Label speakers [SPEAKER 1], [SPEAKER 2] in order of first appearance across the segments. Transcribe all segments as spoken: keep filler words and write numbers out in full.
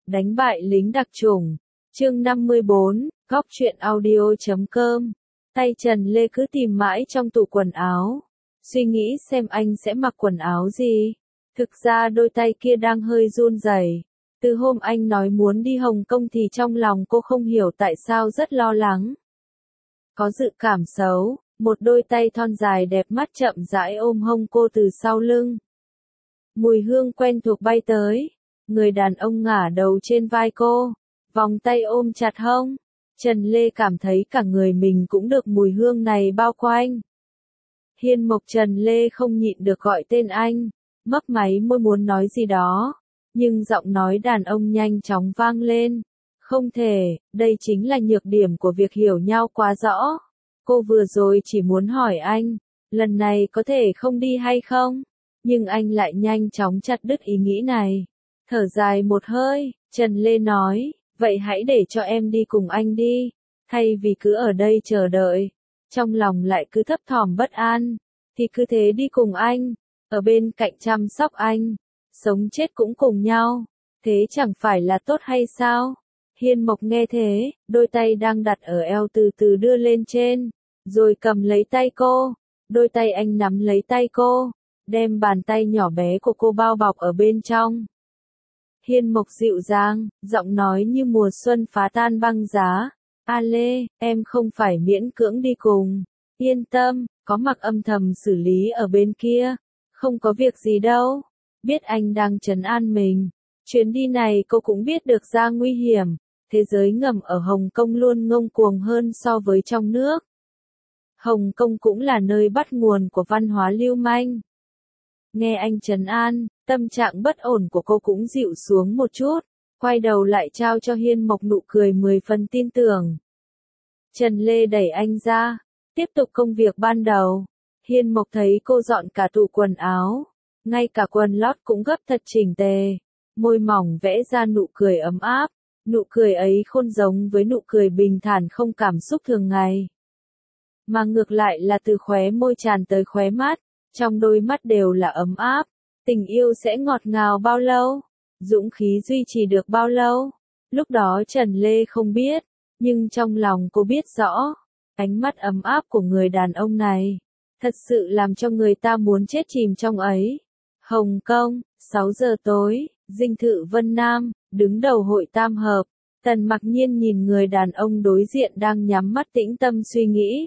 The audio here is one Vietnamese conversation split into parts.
[SPEAKER 1] Đánh bại lính đặc chủng. Chương năm mươi bốn, góc truyện audio chấm com. Tay Trần Lê cứ tìm mãi trong tủ quần áo, suy nghĩ xem anh sẽ mặc quần áo gì. Thực ra đôi tay kia đang hơi run rẩy. Từ hôm anh nói muốn đi Hồng Kông thì trong lòng cô không hiểu tại sao rất lo lắng. Có dự cảm xấu, một đôi tay thon dài đẹp mắt chậm rãi ôm hông cô từ sau lưng. Mùi hương quen thuộc bay tới, người đàn ông ngả đầu trên vai cô, vòng tay ôm chặt hông. Trần Lê cảm thấy cả người mình cũng được mùi hương này bao quanh. Hiên Mộc. Trần Lê không nhịn được gọi tên anh, mấp máy môi muốn nói gì đó, nhưng giọng nói đàn ông nhanh chóng vang lên. Không thể, đây chính là nhược điểm của việc hiểu nhau quá rõ. Cô vừa rồi chỉ muốn hỏi anh, lần này có thể không đi hay không? Nhưng anh lại nhanh chóng chặt đứt ý nghĩ này. Thở dài một hơi, Trần Lê nói, vậy hãy để cho em đi cùng anh đi, thay vì cứ ở đây chờ đợi. Trong lòng lại cứ thấp thỏm bất an, thì cứ thế đi cùng anh, ở bên cạnh chăm sóc anh, sống chết cũng cùng nhau, thế chẳng phải là tốt hay sao? Hiên Mộc nghe thế, đôi tay đang đặt ở eo từ từ đưa lên trên, rồi cầm lấy tay cô, đôi tay anh nắm lấy tay cô, đem bàn tay nhỏ bé của cô bao bọc ở bên trong. Hiên Mộc dịu dàng, giọng nói như mùa xuân phá tan băng giá. A Lê, em không phải miễn cưỡng đi cùng. Yên tâm, có Mặc âm thầm xử lý ở bên kia. Không có việc gì đâu. Biết anh đang trấn an mình. Chuyến đi này cô cũng biết được ra nguy hiểm. Thế giới ngầm ở Hồng Kông luôn ngông cuồng hơn so với trong nước. Hồng Kông cũng là nơi bắt nguồn của văn hóa lưu manh. Nghe anh trấn an, tâm trạng bất ổn của cô cũng dịu xuống một chút, quay đầu lại trao cho Hiên Mộc nụ cười mười phần tin tưởng. Trần Lê đẩy anh ra, tiếp tục công việc ban đầu. Hiên Mộc thấy cô dọn cả tủ quần áo, ngay cả quần lót cũng gấp thật chỉnh tề, môi mỏng vẽ ra nụ cười ấm áp, nụ cười ấy khôn giống với nụ cười bình thản không cảm xúc thường ngày. Mà ngược lại là từ khóe môi tràn tới khóe mắt, trong đôi mắt đều là ấm áp. Tình yêu sẽ ngọt ngào bao lâu? Dũng khí duy trì được bao lâu? Lúc đó Trần Lê không biết, nhưng trong lòng cô biết rõ. Ánh mắt ấm áp của người đàn ông này, thật sự làm cho người ta muốn chết chìm trong ấy. Hồng Kông, sáu giờ tối, dinh thự Vân Nam, đứng đầu hội tam hợp. Tần Mặc Nhiên nhìn người đàn ông đối diện đang nhắm mắt tĩnh tâm suy nghĩ.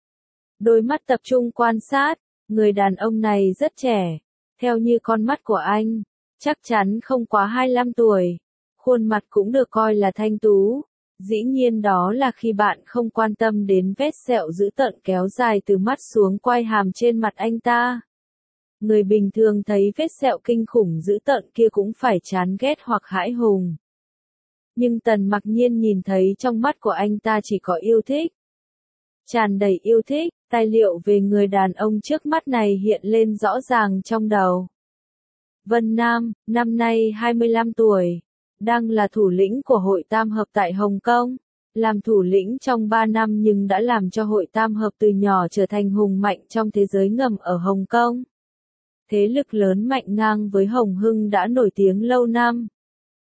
[SPEAKER 1] Đôi mắt tập trung quan sát, người đàn ông này rất trẻ. Theo như con mắt của anh, chắc chắn không quá hai mươi lăm tuổi. Khuôn mặt cũng được coi là thanh tú. Dĩ nhiên đó là khi bạn không quan tâm đến vết sẹo dữ tợn kéo dài từ mắt xuống quai hàm trên mặt anh ta. Người bình thường thấy vết sẹo kinh khủng dữ tợn kia cũng phải chán ghét hoặc hãi hùng. Nhưng Tần Mặc Nhiên nhìn thấy trong mắt của anh ta chỉ có yêu thích. Tràn đầy yêu thích, tài liệu về người đàn ông trước mắt này hiện lên rõ ràng trong đầu. Vân Nam, năm nay hai mươi lăm tuổi, đang là thủ lĩnh của hội tam hợp tại Hồng Kông. Làm thủ lĩnh trong ba năm nhưng đã làm cho hội tam hợp từ nhỏ trở thành hùng mạnh trong thế giới ngầm ở Hồng Kông. Thế lực lớn mạnh ngang với Hồng Hưng đã nổi tiếng lâu năm.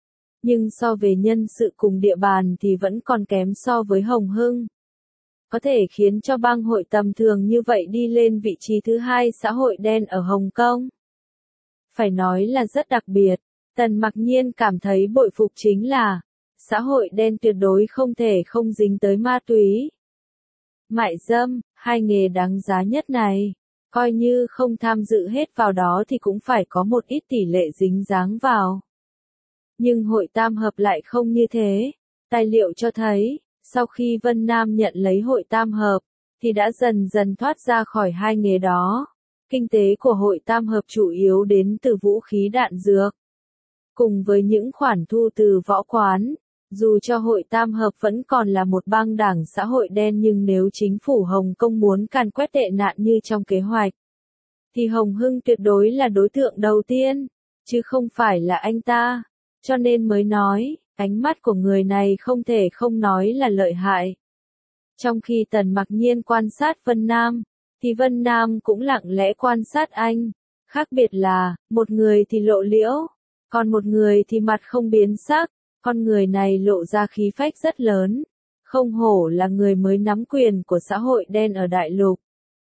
[SPEAKER 1] Nhưng so về nhân sự cùng địa bàn thì vẫn còn kém so với Hồng Hưng. Có thể khiến cho bang hội tầm thường như vậy đi lên vị trí thứ hai xã hội đen ở Hồng Kông. Phải nói là rất đặc biệt, Tần Mặc Nhiên cảm thấy bội phục chính là, xã hội đen tuyệt đối không thể không dính tới ma túy. Mại dâm, hai nghề đáng giá nhất này, coi như không tham dự hết vào đó thì cũng phải có một ít tỷ lệ dính dáng vào. Nhưng hội tam hợp lại không như thế, tài liệu cho thấy, sau khi Vân Nam nhận lấy hội tam hợp, thì đã dần dần thoát ra khỏi hai nghề đó. Kinh tế của hội tam hợp chủ yếu đến từ vũ khí đạn dược. Cùng với những khoản thu từ võ quán, dù cho hội tam hợp vẫn còn là một bang đảng xã hội đen nhưng nếu chính phủ Hồng Kông muốn càn quét tệ nạn như trong kế hoạch, thì Hồng Hưng tuyệt đối là đối tượng đầu tiên, chứ không phải là anh ta. Cho nên mới nói, ánh mắt của người này không thể không nói là lợi hại. Trong khi Tần Mặc Nhiên quan sát Vân Nam, thì Vân Nam cũng lặng lẽ quan sát anh. Khác biệt là, một người thì lộ liễu, còn một người thì mặt không biến sắc, Con người này lộ ra khí phách rất lớn, không hổ là người mới nắm quyền của xã hội đen ở đại lục.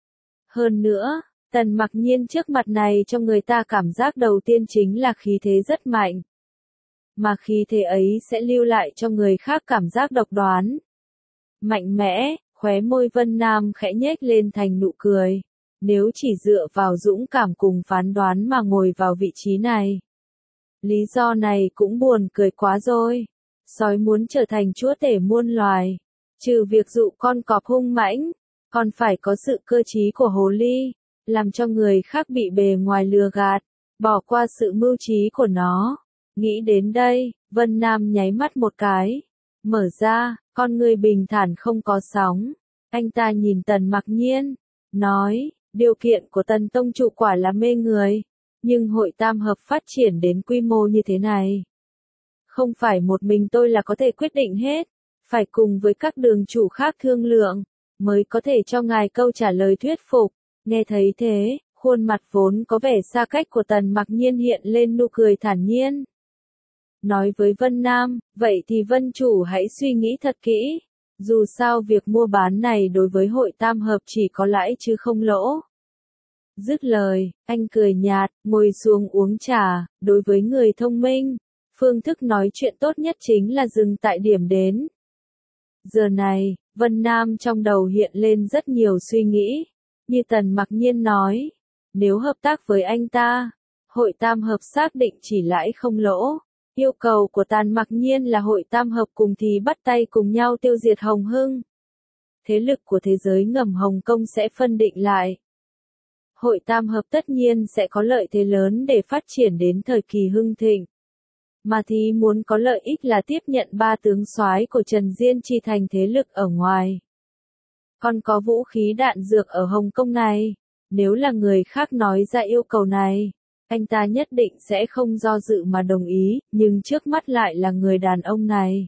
[SPEAKER 1] Hơn nữa, Tần Mặc Nhiên trước mặt này cho người ta cảm giác đầu tiên chính là khí thế rất mạnh. Mà khí thế ấy sẽ lưu lại cho người khác cảm giác độc đoán. Mạnh mẽ, khóe môi Vân Nam khẽ nhếch lên thành nụ cười. Nếu chỉ dựa vào dũng cảm cùng phán đoán mà ngồi vào vị trí này. Lý do này cũng buồn cười quá rồi. Sói muốn trở thành chúa tể muôn loài. Trừ việc dụ con cọp hung mãnh, còn phải có sự cơ trí của hồ ly, làm cho người khác bị bề ngoài lừa gạt, bỏ qua sự mưu trí của nó. Nghĩ đến đây, Vân Nam nháy mắt một cái. Mở ra, con người bình thản không có sóng. Anh ta nhìn Tần Mặc Nhiên, nói, điều kiện của Tần Tông Chủ quả là mê người. Nhưng hội tam hợp phát triển đến quy mô như thế này. Không phải một mình tôi là có thể quyết định hết. Phải cùng với các đường chủ khác thương lượng, mới có thể cho ngài câu trả lời thuyết phục. Nghe thấy thế, khuôn mặt vốn có vẻ xa cách của Tần Mặc Nhiên hiện lên nụ cười thản nhiên. Nói với Vân Nam, vậy thì Vân Chủ hãy suy nghĩ thật kỹ. Dù sao việc mua bán này đối với hội tam hợp chỉ có lãi chứ không lỗ. Dứt lời, anh cười nhạt, ngồi xuống uống trà. Đối với người thông minh, phương thức nói chuyện tốt nhất chính là dừng tại điểm đến. Giờ này, Vân Nam trong đầu hiện lên rất nhiều suy nghĩ. Như Tần Mặc Nhiên nói, nếu hợp tác với anh ta, hội tam hợp xác định chỉ lãi không lỗ. Yêu cầu của Tần Mặc Nhiên là hội tam hợp cùng thì bắt tay cùng nhau tiêu diệt Hồng Hưng. Thế lực của thế giới ngầm Hồng Kông sẽ phân định lại. Hội tam hợp tất nhiên sẽ có lợi thế lớn để phát triển đến thời kỳ hưng thịnh. Mà thì muốn có lợi ích là tiếp nhận ba tướng soái của Trần Diên Chi thành thế lực ở ngoài. Còn có vũ khí đạn dược ở Hồng Kông này. Nếu là người khác nói ra yêu cầu này, anh ta nhất định sẽ không do dự mà đồng ý, nhưng trước mắt lại là người đàn ông này.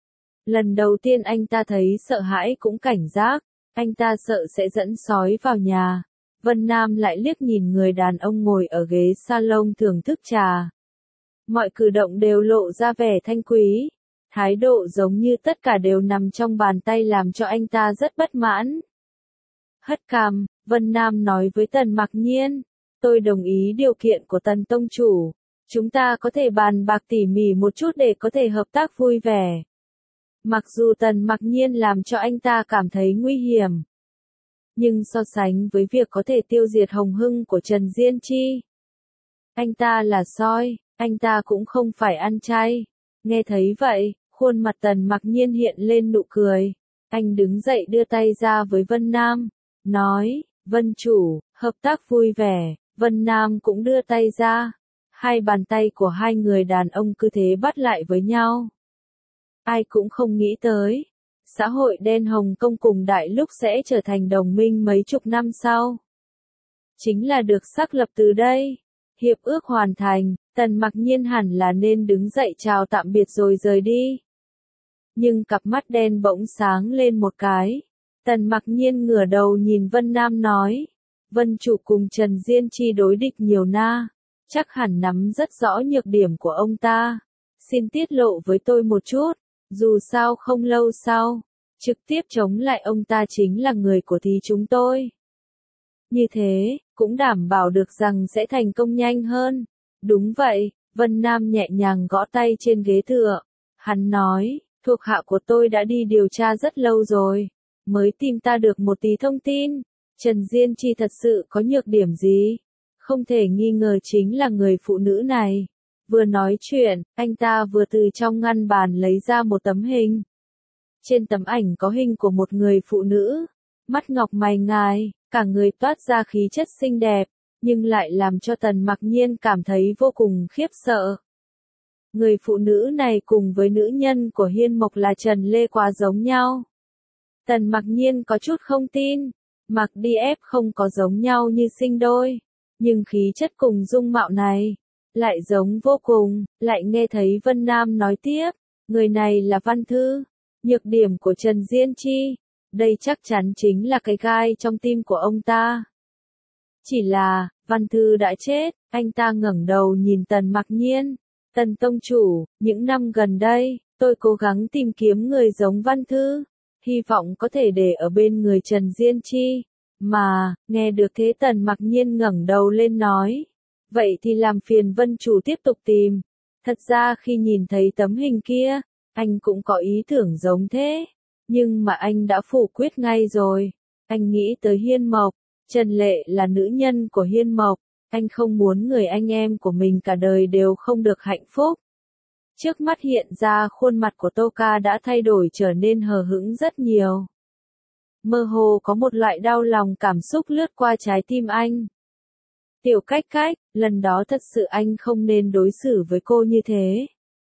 [SPEAKER 1] Lần đầu tiên anh ta thấy sợ hãi cũng cảnh giác, anh ta sợ sẽ dẫn sói vào nhà. Vân Nam lại liếc nhìn người đàn ông ngồi ở ghế salon thưởng thức trà. Mọi cử động đều lộ ra vẻ thanh quý. Thái độ giống như tất cả đều nằm trong bàn tay làm cho anh ta rất bất mãn. Hất cằm, Vân Nam nói với Tần Mặc Nhiên. Tôi đồng ý điều kiện của Tần Tông Chủ. Chúng ta có thể bàn bạc tỉ mỉ một chút để có thể hợp tác vui vẻ. Mặc dù Tần Mặc Nhiên làm cho anh ta cảm thấy nguy hiểm. Nhưng so sánh với việc có thể tiêu diệt Hồng Hưng của Trần Diên Chi. Anh ta là sói, anh ta cũng không phải ăn chay. Nghe thấy vậy, khuôn mặt Tần Mặc Nhiên hiện lên nụ cười. Anh đứng dậy đưa tay ra với Vân Nam. Nói, Vân Chủ, hợp tác vui vẻ. Vân Nam cũng đưa tay ra. Hai bàn tay của hai người đàn ông cứ thế bắt lại với nhau. Ai cũng không nghĩ tới. Xã hội đen Hồng Kông cùng Đại Lục sẽ trở thành đồng minh mấy chục năm sau. Chính là được xác lập từ đây. Hiệp ước hoàn thành, Tần Mặc Nhiên hẳn là nên đứng dậy chào tạm biệt rồi rời đi. Nhưng cặp mắt đen bỗng sáng lên một cái. Tần Mặc Nhiên ngửa đầu nhìn Vân Nam nói. Vân Chủ cùng Trần Diên Chi đối địch nhiều na. Chắc hẳn nắm rất rõ nhược điểm của ông ta. Xin tiết lộ với tôi một chút. Dù sao không lâu sau, trực tiếp chống lại ông ta chính là người của thí chúng tôi. Như thế, cũng đảm bảo được rằng sẽ thành công nhanh hơn. Đúng vậy, Vân Nam nhẹ nhàng gõ tay trên ghế tựa. Hắn nói, thuộc hạ của tôi đã đi điều tra rất lâu rồi, mới tìm ta được một tí thông tin. Trần Diên Chi thật sự có nhược điểm gì? Không thể nghi ngờ chính là người phụ nữ này. Vừa nói chuyện, anh ta vừa từ trong ngăn bàn lấy ra một tấm hình. Trên tấm ảnh có hình của một người phụ nữ, mắt ngọc mày ngài, cả người toát ra khí chất xinh đẹp, nhưng lại làm cho Tần Mặc Nhiên cảm thấy vô cùng khiếp sợ. Người phụ nữ này cùng với nữ nhân của Hiên Mộc là Trần Lê quá giống nhau. Tần Mặc Nhiên có chút không tin, mặc đi ép không có giống nhau như sinh đôi, nhưng khí chất cùng dung mạo này lại giống vô cùng. Lại nghe thấy Vân Nam nói tiếp, người này là Văn Thư, nhược điểm của Trần Diên Chi, đây chắc chắn chính là cái gai trong tim của ông ta. Chỉ là, Văn Thư đã chết. Anh ta ngẩng đầu nhìn Tần Mặc Nhiên. Tần tông chủ, những năm gần đây, tôi cố gắng tìm kiếm người giống Văn Thư, hy vọng có thể để ở bên người Trần Diên Chi. Mà, nghe được thế Tần Mặc Nhiên ngẩng đầu lên nói. Vậy thì làm phiền Vân chủ tiếp tục tìm. Thật ra khi nhìn thấy tấm hình kia, anh cũng có ý tưởng giống thế. Nhưng mà anh đã phủ quyết ngay rồi. Anh nghĩ tới Hiên Mộc. Trần Lệ là nữ nhân của Hiên Mộc. Anh không muốn người anh em của mình cả đời đều không được hạnh phúc. Trước mắt hiện ra khuôn mặt của Tô Ca đã thay đổi trở nên hờ hững rất nhiều. Mơ hồ có một loại đau lòng cảm xúc lướt qua trái tim anh. Tiểu Cách Cách, lần đó thật sự anh không nên đối xử với cô như thế.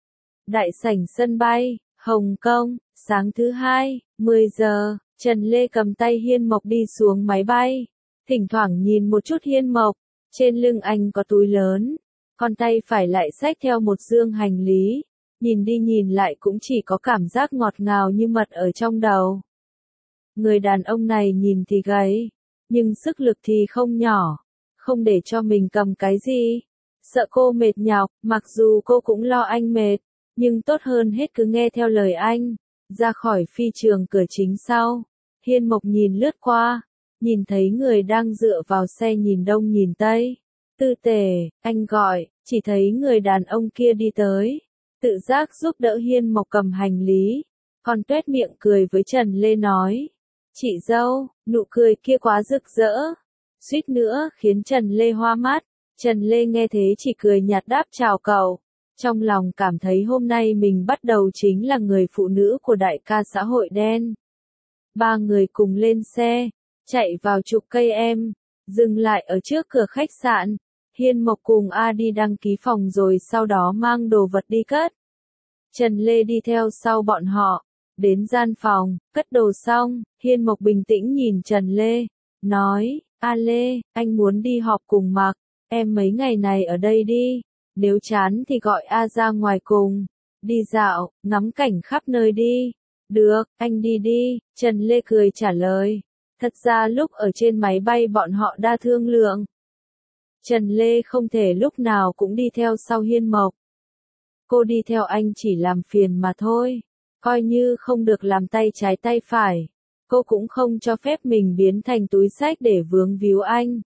[SPEAKER 1] Đại sảnh sân bay, Hồng Kông, sáng thứ hai, mười giờ, Trần Lê cầm tay Hiên Mộc đi xuống máy bay. Thỉnh thoảng nhìn một chút Hiên Mộc, trên lưng anh có túi lớn, còn tay phải lại xách theo một dương hành lý. Nhìn đi nhìn lại cũng chỉ có cảm giác ngọt ngào như mật ở trong đầu. Người đàn ông này nhìn thì gầy, nhưng sức lực thì không nhỏ. Không để cho mình cầm cái gì. Sợ cô mệt nhọc, mặc dù cô cũng lo anh mệt, nhưng tốt hơn hết cứ nghe theo lời anh. Ra khỏi phi trường cửa chính sau, Hiên Mộc nhìn lướt qua, nhìn thấy người đang dựa vào xe nhìn đông nhìn tây. Tư Tề, anh gọi, chỉ thấy người đàn ông kia đi tới, tự giác giúp đỡ Hiên Mộc cầm hành lý, còn tuét miệng cười với Trần Lê nói. Chị dâu, nụ cười kia quá rực rỡ. Suýt nữa khiến Trần Lê hoa mắt. Trần Lê nghe thế chỉ cười nhạt đáp chào cậu. Trong lòng cảm thấy hôm nay mình bắt đầu chính là người phụ nữ của đại ca xã hội đen. Ba người cùng lên xe, chạy vào chục cây em, dừng lại ở trước cửa khách sạn. Hiên Mộc cùng A đi đăng ký phòng rồi sau đó mang đồ vật đi cất. Trần Lê đi theo sau bọn họ, đến gian phòng, cất đồ xong, Hiên Mộc bình tĩnh nhìn Trần Lê, nói. A Lê, anh muốn đi họp cùng Mặc, em mấy ngày này ở đây đi, nếu chán thì gọi A ra ngoài cùng, đi dạo, ngắm cảnh khắp nơi đi. Được, anh đi đi, Trần Lê cười trả lời. Thật ra lúc ở trên máy bay bọn họ đa thương lượng. Trần Lê không thể lúc nào cũng đi theo sau Hiên Mộc. Cô đi theo anh chỉ làm phiền mà thôi, coi như không được làm tay trái tay phải. Cô cũng không cho phép mình biến thành túi xách để vướng víu anh.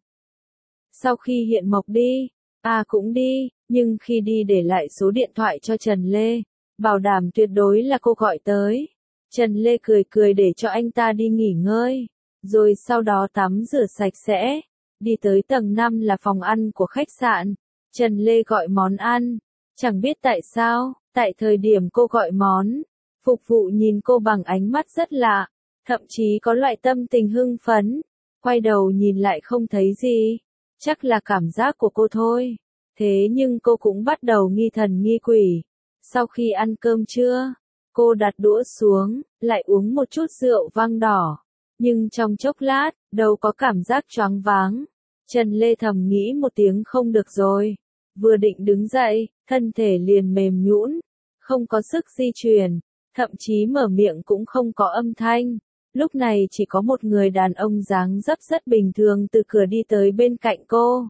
[SPEAKER 1] Sau khi Hiên Mộc đi, A cũng đi, nhưng khi đi để lại số điện thoại cho Trần Lê, bảo đảm tuyệt đối là cô gọi tới. Trần Lê cười cười để cho anh ta đi nghỉ ngơi, rồi sau đó tắm rửa sạch sẽ, đi tới tầng năm là phòng ăn của khách sạn. Trần Lê gọi món ăn, chẳng biết tại sao, tại thời điểm cô gọi món, phục vụ nhìn cô bằng ánh mắt rất lạ. Thậm chí có loại tâm tình hưng phấn, quay đầu nhìn lại không thấy gì, chắc là cảm giác của cô thôi. Thế nhưng cô cũng bắt đầu nghi thần nghi quỷ. Sau khi ăn cơm trưa, cô đặt đũa xuống, lại uống một chút rượu vang đỏ. Nhưng trong chốc lát, đâu có cảm giác choáng váng. Trần Lê thầm nghĩ một tiếng không được rồi. Vừa định đứng dậy, thân thể liền mềm nhũn, không có sức di chuyển, thậm chí mở miệng cũng không có âm thanh. Lúc này chỉ có một người đàn ông dáng dấp rất bình thường từ cửa đi tới bên cạnh cô.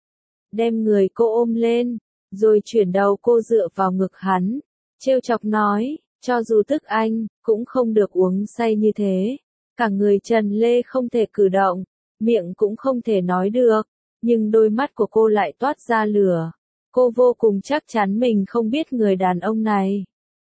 [SPEAKER 1] Đem người cô ôm lên, rồi chuyển đầu cô dựa vào ngực hắn, trêu chọc nói, cho dù tức anh, cũng không được uống say như thế. Cả người Trần Lê không thể cử động, miệng cũng không thể nói được, nhưng đôi mắt của cô lại toát ra lửa. Cô vô cùng chắc chắn mình không biết người đàn ông này.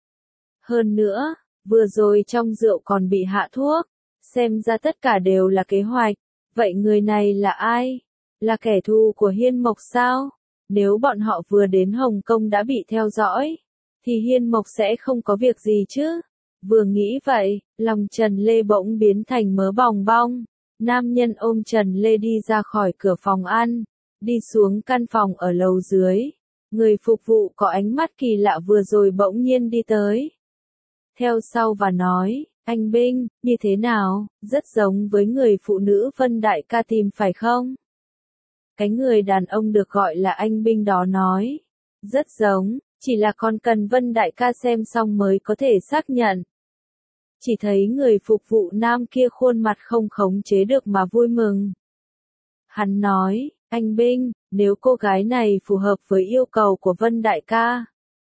[SPEAKER 1] Hơn nữa, vừa rồi trong rượu còn bị hạ thuốc, xem ra tất cả đều là kế hoạch. Vậy người này là ai? Là kẻ thù của Hiên Mộc sao? Nếu bọn họ vừa đến Hồng Kông đã bị theo dõi, thì Hiên Mộc sẽ không có việc gì chứ? Vừa nghĩ vậy, lòng Trần Lê bỗng biến thành mớ bòng bong. Nam nhân ôm Trần Lê đi ra khỏi cửa phòng ăn, đi xuống căn phòng ở lầu dưới. Người phục vụ có ánh mắt kỳ lạ vừa rồi bỗng nhiên đi tới. Theo sau và nói, anh Binh, như thế nào, rất giống với người phụ nữ Vân đại ca tìm phải không? Cái người đàn ông được gọi là anh Binh đó nói, rất giống, chỉ là còn cần Vân đại ca xem xong mới có thể xác nhận. Chỉ thấy người phục vụ nam kia khuôn mặt không khống chế được mà vui mừng. Hắn nói, anh Binh, nếu cô gái này phù hợp với yêu cầu của Vân đại ca,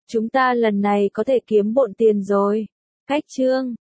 [SPEAKER 1] Chúng ta lần này có thể kiếm bộn tiền rồi. Khách trương.